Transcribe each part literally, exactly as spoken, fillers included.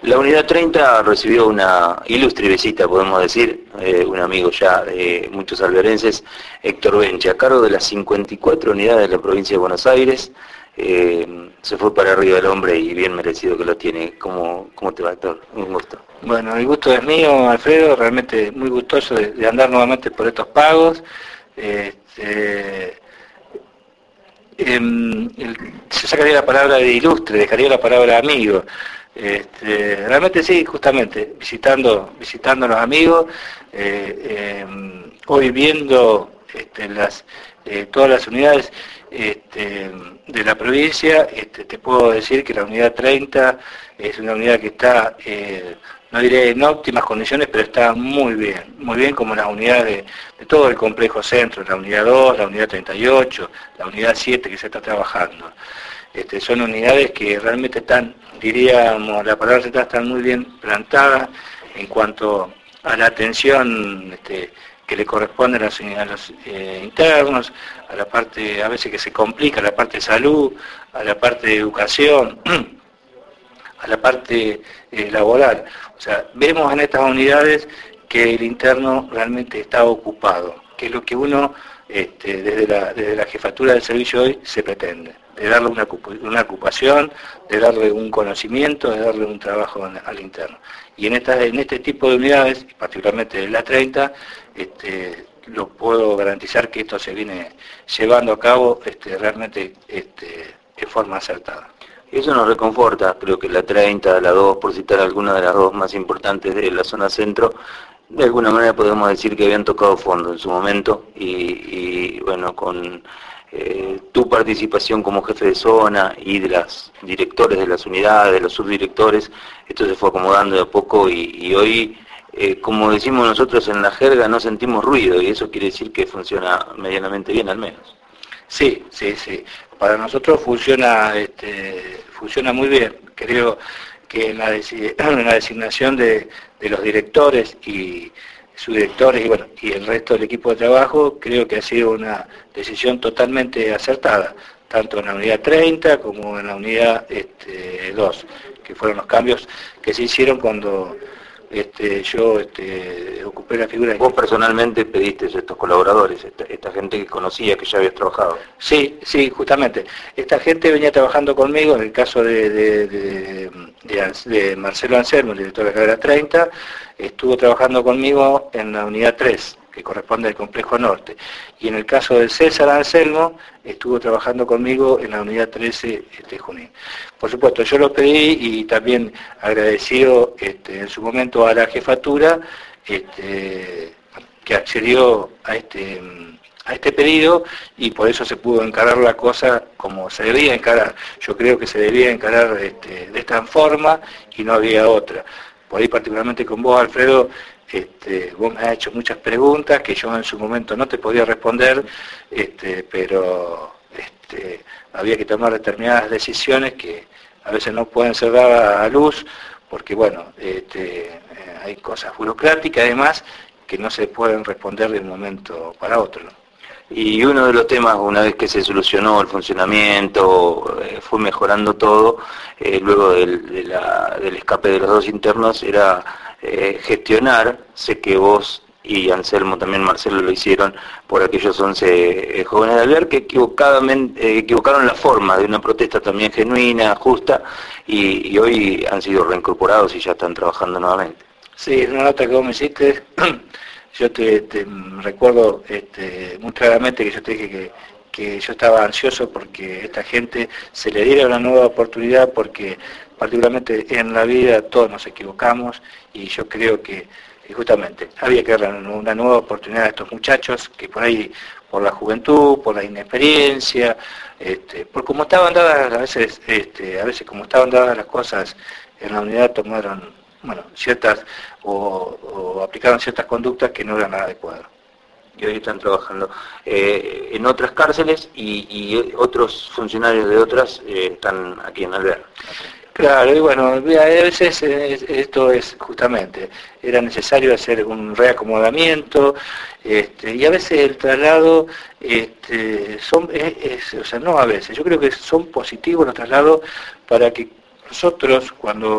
La unidad treinta recibió una ilustre visita, podemos decir, eh, un amigo ya de muchos alberenses, Héctor Benche, a cargo de las cincuenta y cuatro unidades de la provincia de Buenos Aires. Eh, se fue para arriba el hombre y bien merecido que lo tiene. ¿Cómo, cómo te va, Héctor? Un gusto. Bueno, el gusto es mío, Alfredo, realmente muy gustoso de, de andar nuevamente por estos pagos. Este, eh, el, se sacaría la palabra de ilustre, dejaría la palabra amigo. Este, realmente sí, justamente, visitando visitando a los amigos, eh, eh, hoy viendo este, las, eh, todas las unidades este, de la provincia, este, te puedo decir que la unidad treinta es una unidad que está, eh, no diré en óptimas condiciones, pero está muy bien, muy bien como las unidades de, de todo el complejo centro, la unidad dos, la unidad treinta y ocho, la unidad siete que se está trabajando. Este, son unidades que realmente están, diríamos, la palabra está, están muy bien plantadas en cuanto a la atención este, que le corresponde a los, a los eh, internos, a la parte a veces que se complica, a la parte de salud, a la parte de educación, a la parte eh, laboral. O sea, vemos en estas unidades que el interno realmente está ocupado, que es lo que uno este, desde, la, desde la jefatura del servicio hoy se pretende, de darle una, una ocupación, de darle un conocimiento, de darle un trabajo al interno. Y en, esta, en este tipo de unidades, particularmente en la treinta, este, lo puedo garantizar que esto se viene llevando a cabo este, realmente este, de forma acertada. Y eso nos reconforta, creo que la treinta, la dos, por citar alguna de las dos más importantes de la zona centro, de alguna manera podemos decir que habían tocado fondo en su momento y, y bueno, con eh, tu participación como jefe de zona y de los directores de las unidades, de los subdirectores, esto se fue acomodando de a poco y, y hoy, eh, como decimos nosotros en la jerga, no sentimos ruido y eso quiere decir que funciona medianamente bien al menos. Sí, sí, sí. Para nosotros funciona, este, funciona muy bien. Creo que en la, en la designación de, de los directores y subdirectores y, bueno, y el resto del equipo de trabajo, creo que ha sido una decisión totalmente acertada, tanto en la unidad treinta como en la unidad este, dos, que fueron los cambios que se hicieron cuando este, yo este, ocupé la figura. Vos personalmente pediste estos colaboradores, esta, esta gente que conocía, que ya habías trabajado. Sí, sí, justamente. Esta gente venía trabajando conmigo, en el caso de, de, de, de, de Marcelo Anselmo, el director de la carrera treinta, estuvo trabajando conmigo en la unidad tres, que corresponde al complejo norte. Y en el caso de César Anselmo, estuvo trabajando conmigo en la unidad trece de Junín. Por supuesto, yo lo pedí y también agradecido este, en su momento a la jefatura este, que accedió a este, a este pedido y por eso se pudo encarar la cosa como se debía encarar. Yo creo que se debía encarar este, de esta forma y no había otra. Por ahí particularmente con vos, Alfredo, Este, vos me has hecho muchas preguntas que yo en su momento no te podía responder, este, pero este, había que tomar determinadas decisiones que a veces no pueden ser dadas a luz, porque bueno, este, hay cosas burocráticas además que no se pueden responder de un momento para otro, ¿no? Y uno de los temas, una vez que se solucionó el funcionamiento, eh, fue mejorando todo, eh, luego del, de la, del escape de los dos internos, era eh, gestionar, sé que vos y Anselmo, también Marcelo lo hicieron, por aquellos once eh, jóvenes de Alvear que equivocadamente, eh, equivocaron la forma de una protesta también genuina, justa, y, y hoy han sido reincorporados y ya están trabajando nuevamente. Sí, una nota que vos me hiciste. Yo te, te recuerdo este, muy claramente que yo te dije que, que yo estaba ansioso porque esta gente se le diera una nueva oportunidad, porque particularmente en la vida todos nos equivocamos y yo creo que justamente había que darle una nueva oportunidad a estos muchachos que por ahí, por la juventud, por la inexperiencia, este, por como estaban dadas a veces, este, a veces como estaban dadas las cosas en la unidad tomaron bueno, ciertas o, o aplicaron ciertas conductas que no eran adecuadas. Y hoy están trabajando eh, en otras cárceles y, y otros funcionarios de otras eh, están aquí en Alvear. Claro, y bueno, a veces esto es justamente, era necesario hacer un reacomodamiento, este, y a veces el traslado, este, son, es, es, o sea, no a veces, yo creo que son positivos los traslados para que nosotros cuando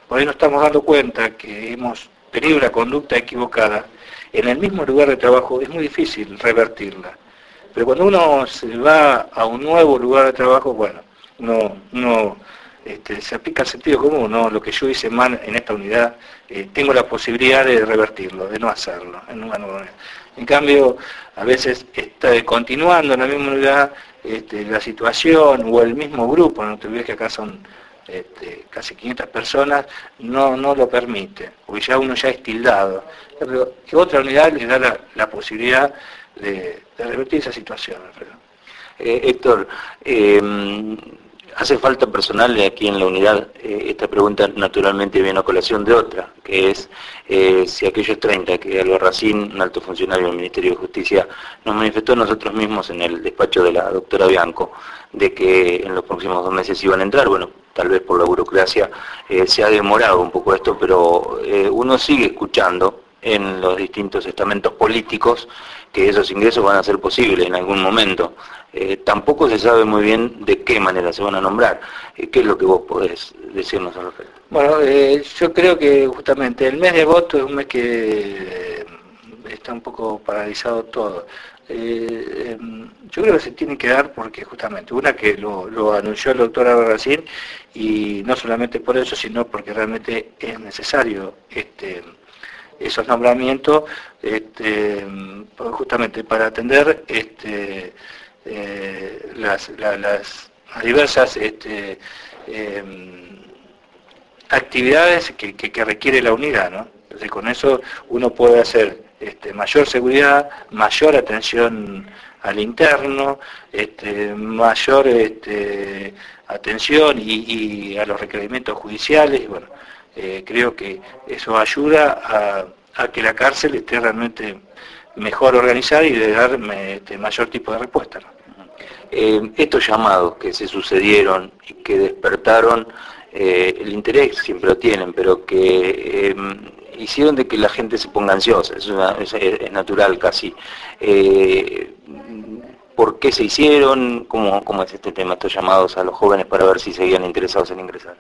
por ahí nos estamos dando cuenta que hemos tenido una conducta equivocada, en el mismo lugar de trabajo es muy difícil revertirla. Pero cuando uno se va a un nuevo lugar de trabajo, bueno, uno, uno este, se aplica el sentido común, ¿no? Lo que yo hice mal en esta unidad, eh, tengo la posibilidad de revertirlo, de no hacerlo en una nueva unidad. En cambio, a veces está continuando en la misma unidad este, la situación o el mismo grupo, no te olvides que acá son este, casi quinientas personas, no, no lo permite, porque ya uno ya es tildado. Pero que otra unidad le da la, la posibilidad de, de revertir esa situación. Eh, Héctor, eh, ¿hace falta personal aquí en la unidad? Eh, esta pregunta naturalmente viene a colación de otra, que es eh, si aquellos treinta que Albarracín, un alto funcionario del Ministerio de Justicia, nos manifestó nosotros mismos en el despacho de la doctora Bianco, de que en los próximos dos meses iban a entrar, bueno, tal vez por la burocracia eh, se ha demorado un poco esto, pero eh, uno sigue escuchando en los distintos estamentos políticos que esos ingresos van a ser posibles en algún momento. Eh, tampoco se sabe muy bien de qué manera se van a nombrar. Eh, ¿Qué es lo que vos podés decirnos al respecto? Bueno, eh, yo creo que justamente el mes de agosto es un mes que eh, está un poco paralizado todo. Eh, eh, yo creo que se tiene que dar porque justamente, una que lo, lo anunció el doctor Albarracín, y no solamente por eso, sino porque realmente es necesario este esos nombramientos este, justamente para atender este, eh, las, la, las diversas este, eh, actividades que, que, que requiere la unidad, ¿no? Entonces, con eso uno puede hacer este, mayor seguridad, mayor atención al interno, este, mayor este, atención y, y a los requerimientos judiciales, y bueno, Eh, creo que eso ayuda a, a que la cárcel esté realmente mejor organizada y de dar este, mayor tipo de respuesta, ¿no? Eh, estos llamados que se sucedieron y que despertaron, eh, el interés siempre lo tienen, pero que eh, hicieron de que la gente se ponga ansiosa, es, una, es, es natural casi. Eh, ¿Por qué se hicieron? ¿Cómo, ¿Cómo es este tema, estos llamados a los jóvenes para ver si seguían interesados en ingresar?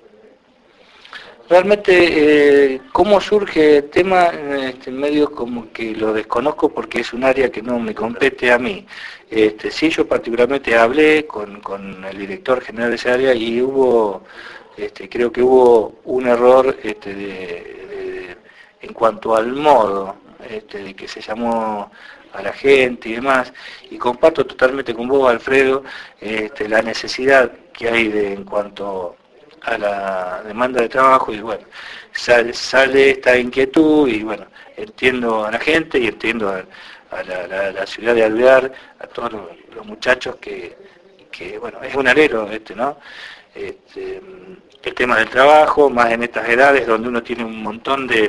Realmente, eh, ¿cómo surge el tema? Este, medio como que lo desconozco porque es un área que no me compete a mí. Este, sí, yo particularmente hablé con, con el director general de esa área y hubo, este, creo que hubo un error este, de, de, en cuanto al modo este, de que se llamó a la gente y demás, y comparto totalmente con vos, Alfredo, este, la necesidad que hay de, en cuanto a la demanda de trabajo, y bueno, sale, sale esta inquietud, y bueno, entiendo a la gente y entiendo a, a la, la, la ciudad de Alvear, a todos los, los muchachos que, que, bueno, es un alero este, ¿no? Este, el tema del trabajo, más en estas edades donde uno tiene un montón de,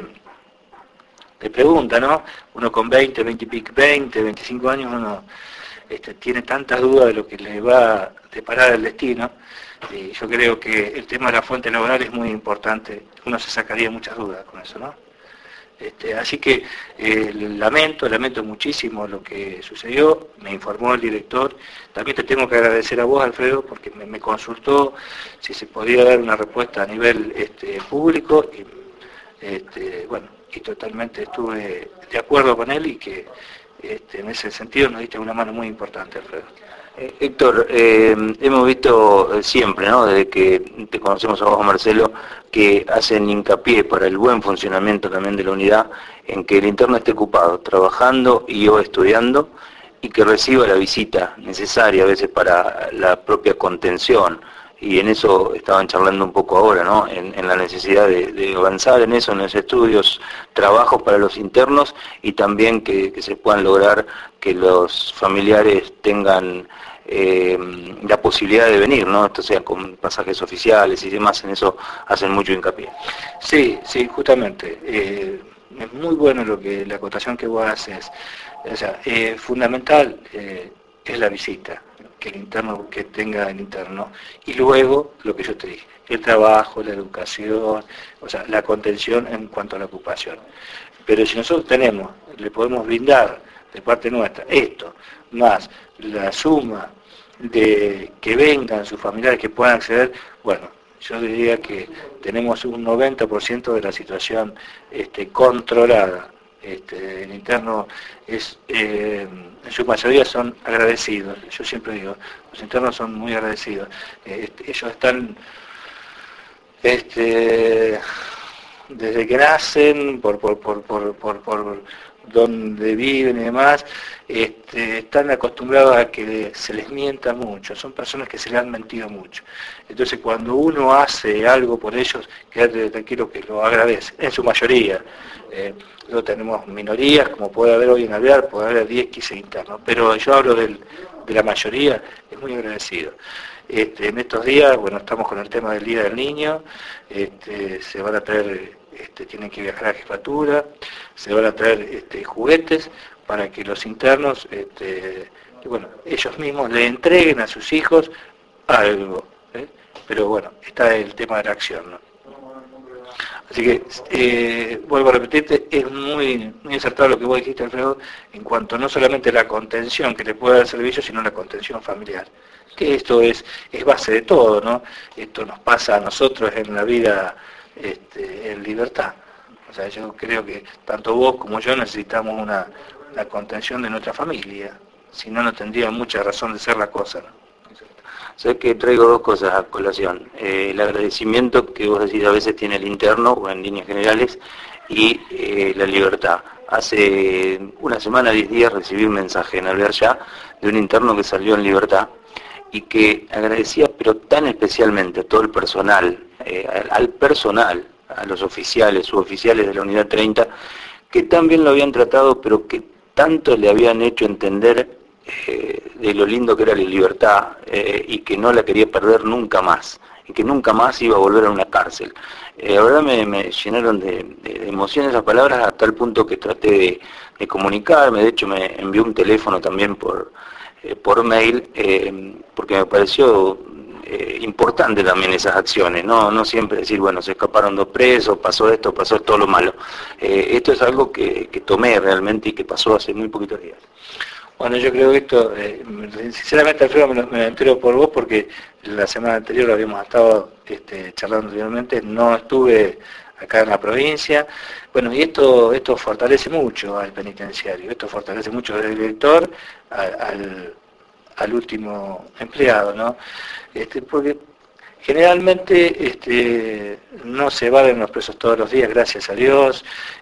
de preguntas, ¿no? Uno con veinte, veinte y pico, veinte, veinticinco años, uno este, tiene tantas dudas de lo que le va a deparar el destino. Y yo creo que el tema de la fuente laboral es muy importante, uno se sacaría muchas dudas con eso, ¿no? Este, así que eh, lamento, lamento muchísimo lo que sucedió, me informó el director, también te tengo que agradecer a vos, Alfredo, porque me, me consultó si se podía dar una respuesta a nivel este, público, y este, bueno, y totalmente estuve de acuerdo con él, y que este, en ese sentido nos diste una mano muy importante, Alfredo. Eh, Héctor, eh, hemos visto siempre, ¿no?, desde que te conocemos a vos, Marcelo, que hacen hincapié para el buen funcionamiento también de la unidad, en que el interno esté ocupado, trabajando y o estudiando, y que reciba la visita necesaria a veces para la propia contención. Y en eso estaban charlando un poco ahora, ¿no?, en, en la necesidad de, de avanzar en eso, en los estudios, trabajos para los internos, y también que, que se puedan lograr que los familiares tengan eh, la posibilidad de venir, ¿no? Esto sea con pasajes oficiales y demás, en eso hacen mucho hincapié. Sí, sí, justamente. Eh, es muy bueno lo que la acotación que vos haces. O sea, eh, fundamental eh, es la visita que el interno, que tenga el interno, y luego lo que yo te dije, el trabajo, la educación, o sea, la contención en cuanto a la ocupación. Pero si nosotros tenemos, le podemos brindar de parte nuestra esto, más la suma de que vengan sus familiares que puedan acceder, bueno, yo diría que tenemos un noventa por ciento de la situación este, controlada. Este, el interno es, eh, en su mayoría son agradecidos, yo siempre digo, los internos son muy agradecidos, eh, ellos están este, desde que nacen, por, por, por, por, por, por donde viven y demás, este, están acostumbrados a que se les mienta mucho, son personas que se les han mentido mucho. Entonces cuando uno hace algo por ellos, quédate tranquilo que lo agradece, en su mayoría. Eh, no tenemos minorías, como puede haber hoy en Alvear, puede haber diez, quince internos, pero yo hablo del, de la mayoría, es muy agradecido. Este, en estos días, bueno, estamos con el tema del Día del Niño, este, se van a traer, este, tienen que viajar a jefatura, se van a traer este, juguetes para que los internos, este, y bueno, ellos mismos le entreguen a sus hijos algo, ¿eh? Pero bueno, está el tema de la acción, ¿no? Así que, eh, vuelvo a repetirte, es muy, muy acertado lo que vos dijiste, Alfredo, en cuanto no solamente a la contención que le puede dar el servicio, sino la contención familiar. Que esto es, es base de todo, ¿no? Esto nos pasa a nosotros en la vida este, en libertad. O sea, yo creo que tanto vos como yo necesitamos una, una contención de nuestra familia, si no, no tendría mucha razón de ser la cosa, ¿no? Sé que traigo dos cosas a colación. Eh, el agradecimiento que vos decís a veces tiene el interno, o en líneas generales, y eh, la libertad. Hace una semana, diez días, recibí un mensaje en Alvear ya de un interno que salió en libertad y que agradecía, pero tan especialmente a todo el personal, eh, al, al personal, a los oficiales, suboficiales de la unidad treinta, que tan bien lo habían tratado, pero que tanto le habían hecho entender Eh, de lo lindo que era la libertad eh, y que no la quería perder nunca más, y que nunca más iba a volver a una cárcel. Eh, la verdad me, me llenaron de, de, de emoción esas palabras, a tal punto que traté de, de comunicarme. De hecho me envió un teléfono también por, eh, por mail, eh, porque me pareció eh, importante también esas acciones, ¿no? No siempre decir, bueno, se escaparon dos presos, pasó esto, pasó todo lo malo. Eh, esto es algo que, que tomé realmente y que pasó hace muy poquitos días. Bueno, yo creo que esto, eh, sinceramente Alfredo me lo, me lo entero por vos porque la semana anterior lo habíamos estado este, charlando anteriormente, no estuve acá en la provincia. Bueno, y esto esto fortalece mucho al penitenciario, esto fortalece mucho desde el director al, al, al último empleado, ¿no? Este, porque generalmente este, no se evaden los presos todos los días, gracias a Dios,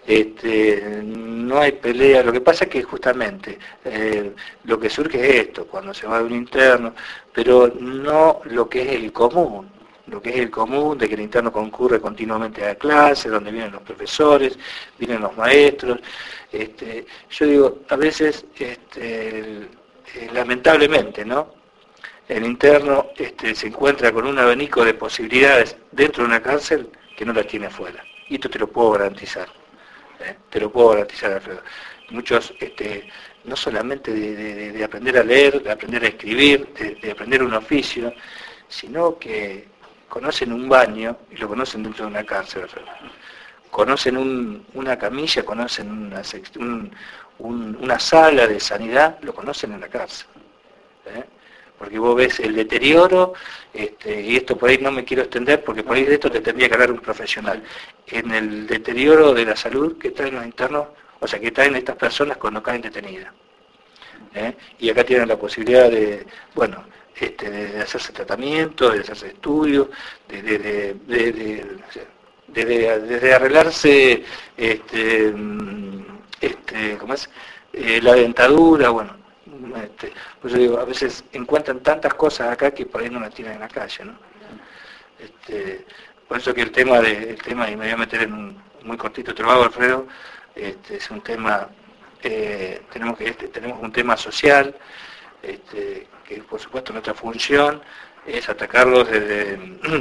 este, no hay pelea. Lo que pasa es que justamente eh, lo que surge es esto, cuando se va de un interno, pero no lo que es el común, lo que es el común de que el interno concurre continuamente a clases, donde vienen los profesores, vienen los maestros. Este, yo digo, a veces, este, el, eh, lamentablemente, ¿no? El interno este, se encuentra con un abanico de posibilidades dentro de una cárcel que no las tiene afuera. Y esto te lo puedo garantizar. ¿eh? Te lo puedo garantizar, Alfredo. Muchos, este, no solamente de, de, de aprender a leer, de aprender a escribir, de, de aprender un oficio, sino que conocen un baño y lo conocen dentro de una cárcel, Alfredo. Conocen un, una camilla, conocen una, un, un, una sala de sanidad, lo conocen en la cárcel. ¿eh? Porque vos ves el deterioro, este, y esto por ahí no me quiero extender, porque por ahí de esto te tendría que hablar un profesional, en el deterioro de la salud que traen los internos, o sea, que traen estas personas cuando caen detenidas. ¿eh? Y acá tienen la posibilidad de, bueno, este, de hacerse tratamiento, de hacerse estudios, de, de, de, de, de, de, de, de, de arreglarse, este, este, ¿cómo es? Eh, la dentadura, bueno. Este, pues yo digo, a veces encuentran tantas cosas acá que por ahí no las tienen en la calle, ¿no? Este, por eso que el tema de, el tema, y me voy a meter en un muy cortito trabajo, Alfredo, este, es un tema, eh, tenemos que este, tenemos un tema social, este, que por supuesto nuestra función es atacarlos desde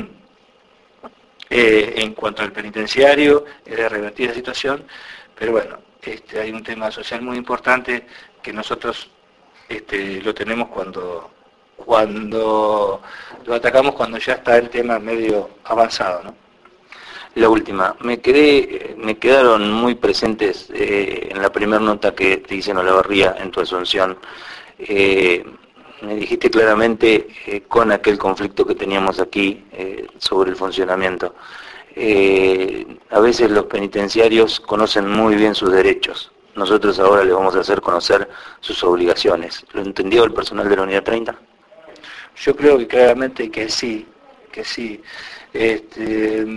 eh, en cuanto al penitenciario, es de revertir la situación, pero bueno, este, hay un tema social muy importante que nosotros Este, lo tenemos cuando cuando lo atacamos cuando ya está el tema medio avanzado, ¿no? La última, me quedé, me quedaron muy presentes eh, en la primera nota que te hice en Olavarría, en tu Asunción, eh, me dijiste claramente eh, con aquel conflicto que teníamos aquí eh, sobre el funcionamiento. Eh, a veces los penitenciarios conocen muy bien sus derechos. Nosotros ahora les vamos a hacer conocer sus obligaciones. ¿Lo entendió el personal de la Unidad treinta? Yo creo que claramente que sí, que sí. Este,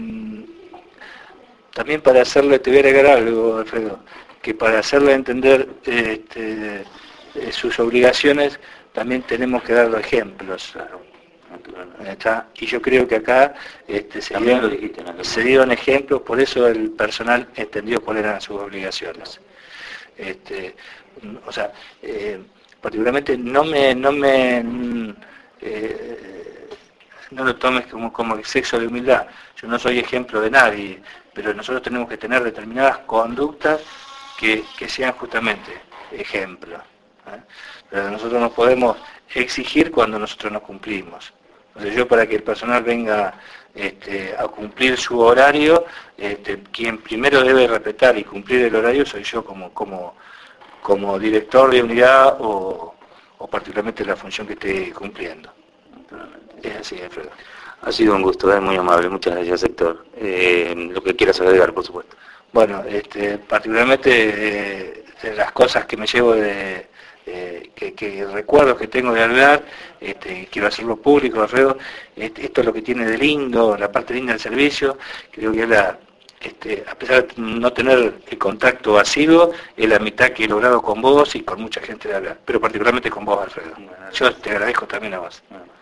también para hacerle, te voy a agregar algo, Alfredo, que para hacerle entender este, sus obligaciones también tenemos que darle ejemplos. ¿Está? Y yo creo que acá este, se, dieron, dijiste, ¿no? se dieron ejemplos, por eso el personal entendió cuáles eran sus obligaciones. Este, o sea, eh, particularmente no me, no me eh, no lo tomes como, como exceso de humildad. Yo no soy ejemplo de nadie, pero nosotros tenemos que tener determinadas conductas que, que sean justamente ejemplo. ¿eh? Pero nosotros no podemos exigir cuando nosotros no cumplimos. Entonces yo, para que el personal venga este, a cumplir su horario, este, quien primero debe respetar y cumplir el horario soy yo como, como, como director de unidad o, o particularmente la función que esté cumpliendo. Es así, Alfredo. Ha sido un gusto, es muy amable. Muchas gracias, Héctor. Eh, lo que quieras agregar, por supuesto. Bueno, este, particularmente eh, de las cosas que me llevo de... Eh, que, que recuerdos que tengo de hablar, este, quiero hacerlo público, Alfredo, este, esto es lo que tiene de lindo, la parte linda del servicio, creo que es la, este, a pesar de no tener el contacto asiduo, es la mitad que he logrado con vos y con mucha gente de hablar, pero particularmente con vos, Alfredo. Yo te agradezco también a vos.